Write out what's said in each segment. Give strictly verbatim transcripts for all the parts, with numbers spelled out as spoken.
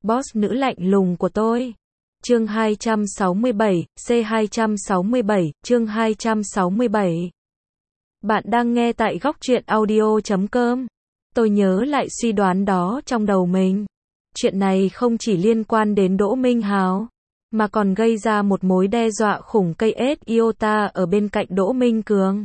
boss nữ lạnh lùng của tôi. Chương hai trăm sáu mươi bảy, C hai trăm sáu mươi bảy, chương hai trăm sáu mươi bảy. Bạn đang nghe tại góc truyện audio chấm com. Tôi nhớ lại suy đoán đó trong đầu mình. Chuyện này không chỉ liên quan đến Đỗ Minh Hào, mà còn gây ra một mối đe dọa khủng cây ét iota ở bên cạnh Đỗ Minh Cường.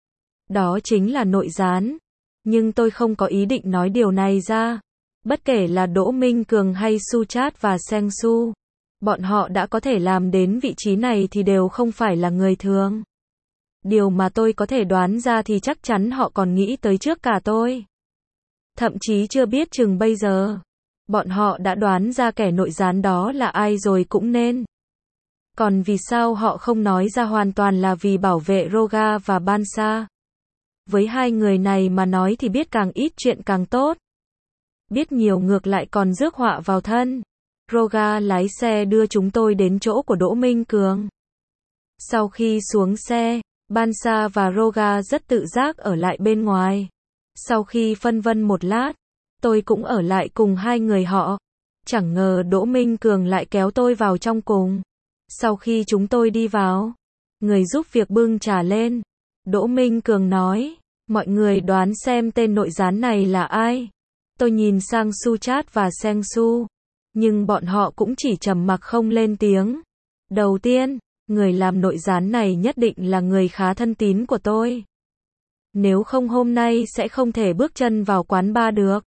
Đó chính là nội gián. Nhưng tôi không có ý định nói điều này ra. Bất kể là Đỗ Minh Cường hay Suchat và Seng Su, bọn họ đã có thể làm đến vị trí này thì đều không phải là người thường. Điều mà tôi có thể đoán ra thì chắc chắn họ còn nghĩ tới trước cả tôi. Thậm chí chưa biết chừng bây giờ, bọn họ đã đoán ra kẻ nội gián đó là ai rồi cũng nên. Còn vì sao họ không nói ra hoàn toàn là vì bảo vệ Roga và Bansa? Với hai người này mà nói thì biết càng ít chuyện càng tốt. Biết nhiều ngược lại còn rước họa vào thân. Roga lái xe đưa chúng tôi đến chỗ của Đỗ Minh Cường. Sau khi xuống xe, Bansa và Roga rất tự giác ở lại bên ngoài. Sau khi phân vân một lát, tôi cũng ở lại cùng hai người họ. Chẳng ngờ Đỗ Minh Cường lại kéo tôi vào trong cùng. Sau khi chúng tôi đi vào, người giúp việc bưng trà lên. Đỗ Minh Cường nói, mọi người đoán xem tên nội gián này là ai. Tôi nhìn sang Suchat và Seng Su, nhưng bọn họ cũng chỉ trầm mặc không lên tiếng. Đầu tiên, người làm nội gián này nhất định là người khá thân tín của tôi. Nếu không hôm nay sẽ không thể bước chân vào quán bar được.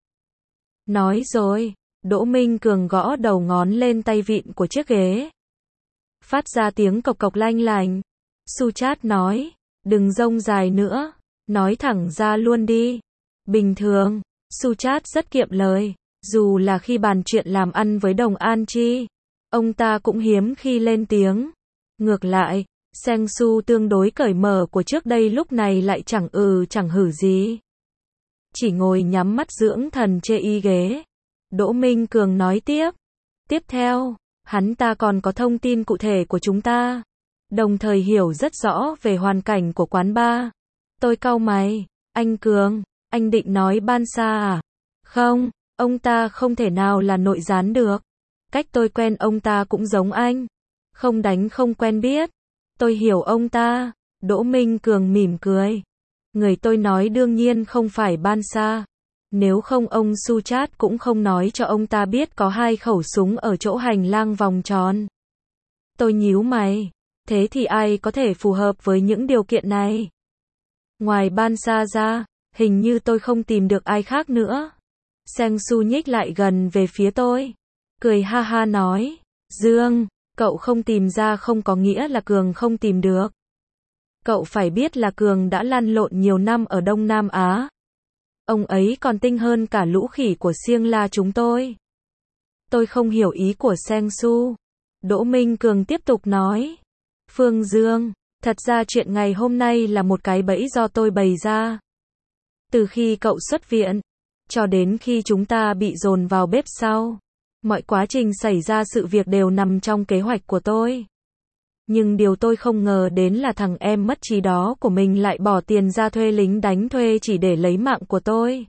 Nói rồi, Đỗ Minh Cường gõ đầu ngón lên tay vịn của chiếc ghế. Phát ra tiếng cộc cộc lanh lành. Suchat nói, đừng rông dài nữa, nói thẳng ra luôn đi. Bình thường, Suchat rất kiệm lời, dù là khi bàn chuyện làm ăn với Đồng An Chi, ông ta cũng hiếm khi lên tiếng. Ngược lại, Seng Su tương đối cởi mở của trước đây lúc này lại chẳng ừ chẳng hử gì. Chỉ ngồi nhắm mắt dưỡng thần chê y ghế. Đỗ Minh Cường nói tiếp. Tiếp theo, hắn ta còn có thông tin cụ thể của chúng ta, đồng thời hiểu rất rõ về hoàn cảnh của quán bar. Tôi cau mày, anh Cường, anh định nói Bansa à? Không, ông ta không thể nào là nội gián được. Cách tôi quen ông ta cũng giống anh. Không đánh không quen biết. Tôi hiểu ông ta. Đỗ Minh Cường mỉm cười. Người tôi nói đương nhiên không phải Bansa. Nếu không ông Suchat cũng không nói cho ông ta biết có hai khẩu súng ở chỗ hành lang vòng tròn. Tôi nhíu mày. Thế thì ai có thể phù hợp với những điều kiện này? Ngoài Bansa ra, hình như tôi không tìm được ai khác nữa. Seng Su nhích lại gần về phía tôi. Cười ha ha nói. Dương, cậu không tìm ra không có nghĩa là Cường không tìm được. Cậu phải biết là Cường đã lăn lộn nhiều năm ở Đông Nam Á. Ông ấy còn tinh hơn cả lũ khỉ của Siêng La chúng tôi. Tôi không hiểu ý của Seng Su. Đỗ Minh Cường tiếp tục nói. Phương Dương, thật ra chuyện ngày hôm nay là một cái bẫy do tôi bày ra. Từ khi cậu xuất viện, cho đến khi chúng ta bị dồn vào bếp sau, mọi quá trình xảy ra sự việc đều nằm trong kế hoạch của tôi. Nhưng điều tôi không ngờ đến là thằng em mất trí đó của mình lại bỏ tiền ra thuê lính đánh thuê chỉ để lấy mạng của tôi.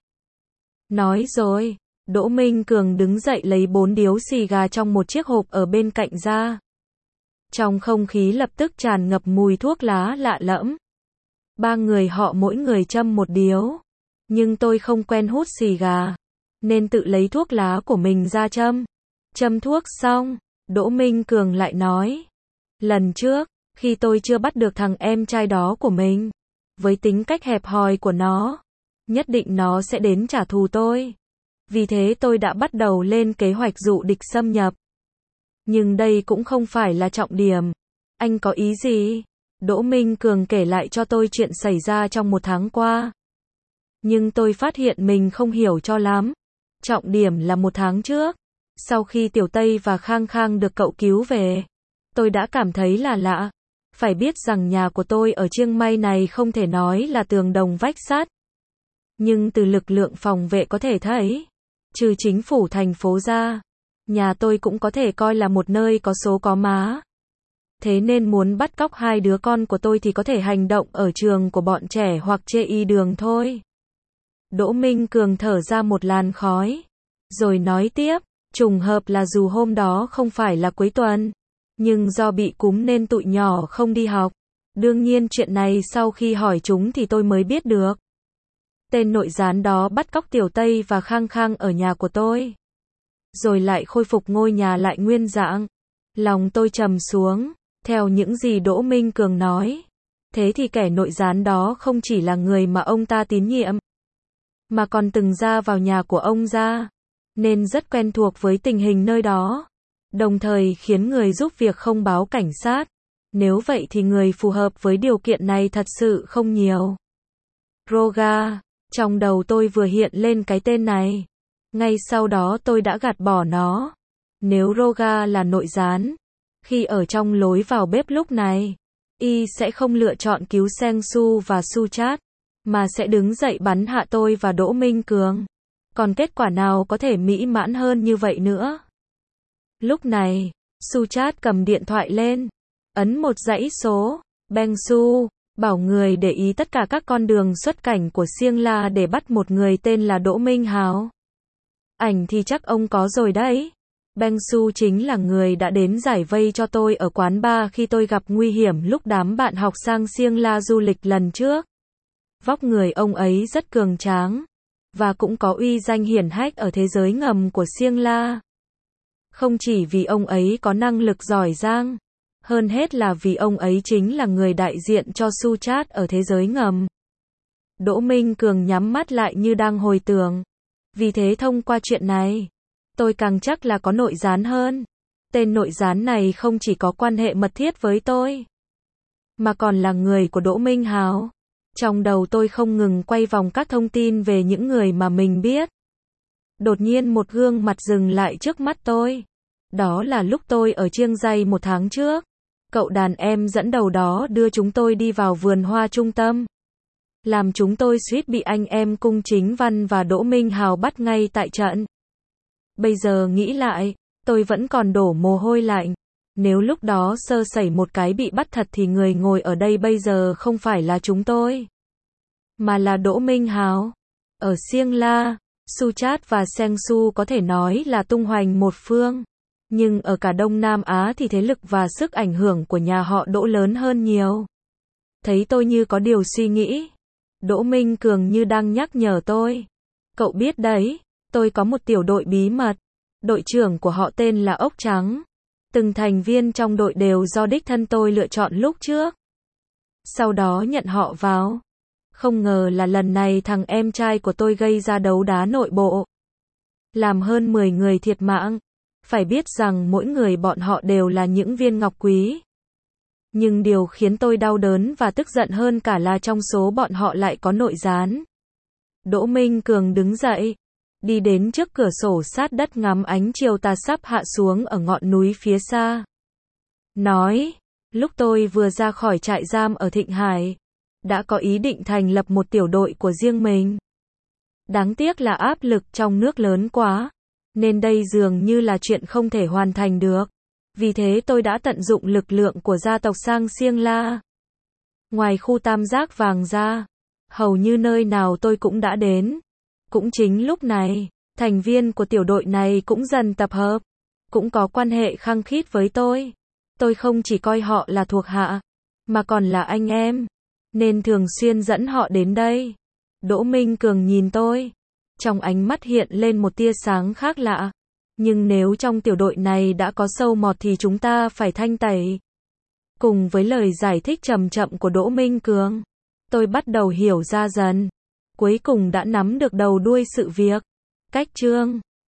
Nói rồi, Đỗ Minh Cường đứng dậy lấy bốn điếu xì gà trong một chiếc hộp ở bên cạnh ra. Trong không khí lập tức tràn ngập mùi thuốc lá lạ lẫm. Ba người họ mỗi người châm một điếu. Nhưng tôi không quen hút xì gà, nên tự lấy thuốc lá của mình ra châm. Châm thuốc xong, Đỗ Minh Cường lại nói. Lần trước, khi tôi chưa bắt được thằng em trai đó của mình, với tính cách hẹp hòi của nó, nhất định nó sẽ đến trả thù tôi. Vì thế tôi đã bắt đầu lên kế hoạch dụ địch xâm nhập. Nhưng đây cũng không phải là trọng điểm. Anh có ý gì? Đỗ Minh Cường kể lại cho tôi chuyện xảy ra trong một tháng qua. Nhưng tôi phát hiện mình không hiểu cho lắm. Trọng điểm là một tháng trước, sau khi Tiểu Tây và Khang Khang được cậu cứu về, tôi đã cảm thấy là lạ. Phải biết rằng nhà của tôi ở Chiang Mai này không thể nói là tường đồng vách sắt. Nhưng từ lực lượng phòng vệ có thể thấy, trừ chính phủ thành phố ra, nhà tôi cũng có thể coi là một nơi có số có má. Thế nên muốn bắt cóc hai đứa con của tôi thì có thể hành động ở trường của bọn trẻ hoặc chê y đường thôi. Đỗ Minh Cường thở ra một làn khói, rồi nói tiếp, Trùng hợp là dù hôm đó không phải là cuối tuần, nhưng do bị cúm nên tụi nhỏ không đi học. Đương nhiên chuyện này sau khi hỏi chúng thì tôi mới biết được. Tên nội gián đó bắt cóc Tiểu Tây và Khang Khang ở nhà của tôi. Rồi lại khôi phục ngôi nhà lại nguyên dạng. Lòng tôi trầm xuống, theo những gì Đỗ Minh Cường nói. Thế thì kẻ nội gián đó không chỉ là người mà ông ta tín nhiệm, mà còn từng ra vào nhà của ông ra, nên rất quen thuộc với tình hình nơi đó. Đồng thời khiến người giúp việc không báo cảnh sát. Nếu vậy thì người phù hợp với điều kiện này thật sự không nhiều. Roga, trong đầu tôi vừa hiện lên cái tên này. Ngay sau đó tôi đã gạt bỏ nó. Nếu Roga là nội gián, khi ở trong lối vào bếp lúc này, y sẽ không lựa chọn cứu Seng Su và Suchat, mà sẽ đứng dậy bắn hạ tôi và Đỗ Minh Cường. Còn kết quả nào có thể mỹ mãn hơn như vậy nữa? Lúc này, Suchat cầm điện thoại lên, ấn một dãy số. Beng Su bảo người để ý tất cả các con đường xuất cảnh của Siêng La để bắt một người tên là Đỗ Minh Hào. Ảnh thì chắc ông có rồi đấy. Beng Su chính là người đã đến giải vây cho tôi ở quán bar khi tôi gặp nguy hiểm lúc đám bạn học sang Siêng La du lịch lần trước. Vóc người ông ấy rất cường tráng, và cũng có uy danh hiển hách ở thế giới ngầm của Siêng La. Không chỉ vì ông ấy có năng lực giỏi giang, hơn hết là vì ông ấy chính là người đại diện cho Suchat ở thế giới ngầm. Đỗ Minh Cường nhắm mắt lại như đang hồi tưởng. Vì thế thông qua chuyện này, tôi càng chắc là có nội gián hơn. Tên nội gián này không chỉ có quan hệ mật thiết với tôi, mà còn là người của Đỗ Minh Hào. Trong đầu tôi không ngừng quay vòng các thông tin về những người mà mình biết. Đột nhiên một gương mặt dừng lại trước mắt tôi. Đó là lúc tôi ở Chiêng Ray một tháng trước. Cậu đàn em dẫn đầu đó đưa chúng tôi đi vào vườn hoa trung tâm, làm chúng tôi suýt bị anh em Cung Chính Văn và Đỗ Minh Hào bắt ngay tại trận. Bây giờ nghĩ lại, tôi vẫn còn đổ mồ hôi lạnh. Nếu lúc đó sơ sẩy một cái bị bắt thật thì người ngồi ở đây bây giờ không phải là chúng tôi, mà là Đỗ Minh Hào. Ở Siêng La, Suchat và Seng Su có thể nói là tung hoành một phương. Nhưng ở cả Đông Nam Á thì thế lực và sức ảnh hưởng của nhà họ Đỗ lớn hơn nhiều. Thấy tôi như có điều suy nghĩ, Đỗ Minh Cường như đang nhắc nhở tôi. Cậu biết đấy, tôi có một tiểu đội bí mật. Đội trưởng của họ tên là Ốc Trắng. Từng thành viên trong đội đều do đích thân tôi lựa chọn lúc trước. Sau đó nhận họ vào. Không ngờ là lần này thằng em trai của tôi gây ra đấu đá nội bộ, làm hơn mười người thiệt mạng. Phải biết rằng mỗi người bọn họ đều là những viên ngọc quý. Nhưng điều khiến tôi đau đớn và tức giận hơn cả là trong số bọn họ lại có nội gián. Đỗ Minh Cường đứng dậy, đi đến trước cửa sổ sát đất ngắm ánh chiều tà sắp hạ xuống ở ngọn núi phía xa. Nói, lúc tôi vừa ra khỏi trại giam ở Thịnh Hải, đã có ý định thành lập một tiểu đội của riêng mình. Đáng tiếc là áp lực trong nước lớn quá, nên đây dường như là chuyện không thể hoàn thành được. Vì thế tôi đã tận dụng lực lượng của gia tộc sang Siêng La. Ngoài khu tam giác vàng ra, hầu như nơi nào tôi cũng đã đến. Cũng chính lúc này, thành viên của tiểu đội này cũng dần tập hợp, cũng có quan hệ khăng khít với tôi. Tôi không chỉ coi họ là thuộc hạ, mà còn là anh em, nên thường xuyên dẫn họ đến đây. Đỗ Minh Cường nhìn tôi, trong ánh mắt hiện lên một tia sáng khác lạ. Nhưng nếu trong tiểu đội này đã có sâu mọt thì chúng ta phải thanh tẩy. Cùng với lời giải thích chậm chậm của Đỗ Minh Cường, tôi bắt đầu hiểu ra dần. Cuối cùng đã nắm được đầu đuôi sự việc. Cách chương